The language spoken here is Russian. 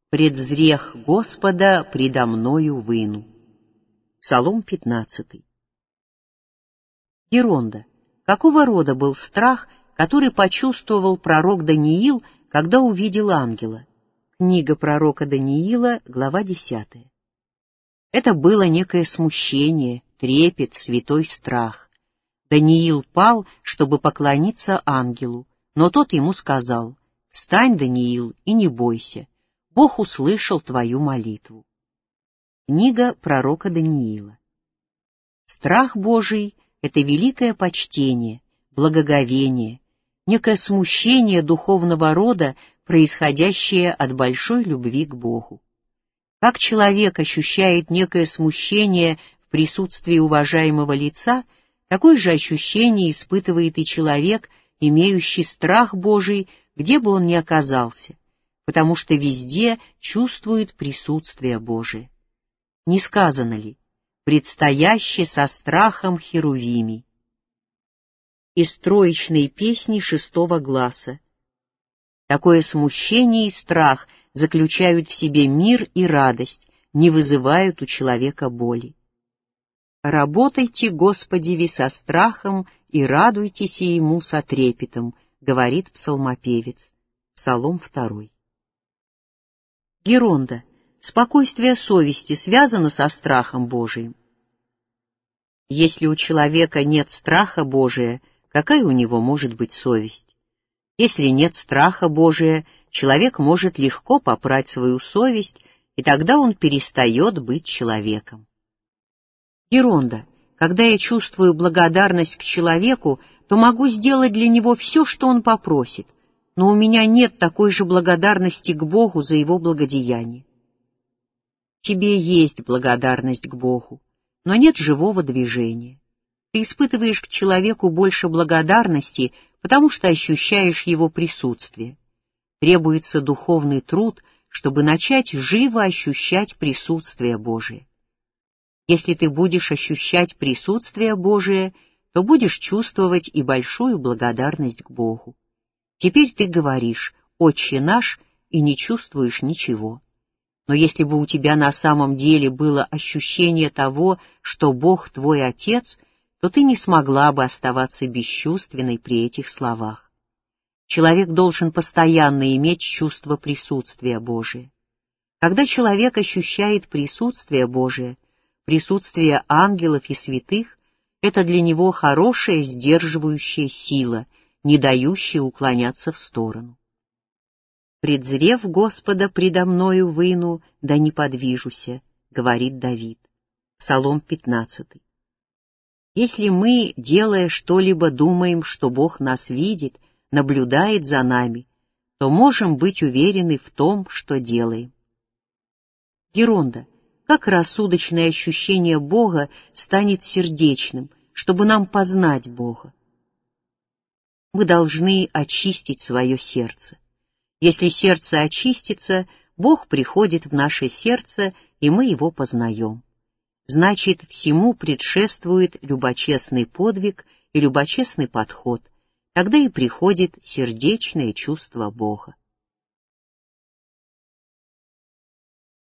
Предзрех Господа предо мною выну. Псалом 15. Геронда. Какого рода был страх, который почувствовал пророк Даниил, когда увидел ангела? Книга пророка Даниила, глава 10. Это было некое смущение, трепет, святой страх. Даниил пал, чтобы поклониться ангелу, но тот ему сказал: «Встань, Даниил, и не бойся, Бог услышал твою молитву». Книга пророка Даниила. Страх Божий — это великое почтение, благоговение, некое смущение духовного рода, происходящее от большой любви к Богу. Как человек ощущает некое смущение в присутствии уважаемого лица, такое же ощущение испытывает и человек, имеющий страх Божий, где бы он ни оказался, потому что везде чувствует присутствие Божие. Не сказано ли: «Предстояще со страхом херувимий»? Из троичной песни 6-го гласа. Такое смущение и страх заключают в себе мир и радость, не вызывают у человека боли. «Работайте, Господи, со страхом, и радуйтесь ему со трепетом», говорит псалмопевец. Псалом 2. Геронда. Спокойствие совести связано со страхом Божиим. Если у человека нет страха Божия, какая у него может быть совесть? Если нет страха Божия, человек может легко попрать свою совесть, и тогда он перестает быть человеком. Геронда. Когда я чувствую благодарность к человеку, то могу сделать для него все, что он попросит, но у меня нет такой же благодарности к Богу за его благодеяние. Тебе есть благодарность к Богу, но нет живого движения. Ты испытываешь к человеку больше благодарности, потому что ощущаешь его присутствие. Требуется духовный труд, чтобы начать живо ощущать присутствие Божие. Если ты будешь ощущать присутствие Божие, то будешь чувствовать и большую благодарность к Богу. Теперь ты говоришь «Отче наш» и не чувствуешь ничего. Но если бы у тебя на самом деле было ощущение того, что Бог твой Отец, то ты не смогла бы оставаться бесчувственной при этих словах. Человек должен постоянно иметь чувство присутствия Божия. Когда человек ощущает присутствие Божие, присутствие ангелов и святых, это для него хорошая сдерживающая сила, не дающая уклоняться в сторону. «Предзрев Господа предо мною выну, да не подвижуся», говорит Давид. Псалом 15. Если мы, делая что-либо, думаем, что Бог нас видит, наблюдает за нами, то можем быть уверены в том, что делаем. Геронда. Как рассудочное ощущение Бога станет сердечным, чтобы нам познать Бога? Мы должны очистить свое сердце. Если сердце очистится, Бог приходит в наше сердце, и мы его познаем. Значит, всему предшествует любочестный подвиг и любочестный подход, тогда и приходит сердечное чувство Бога.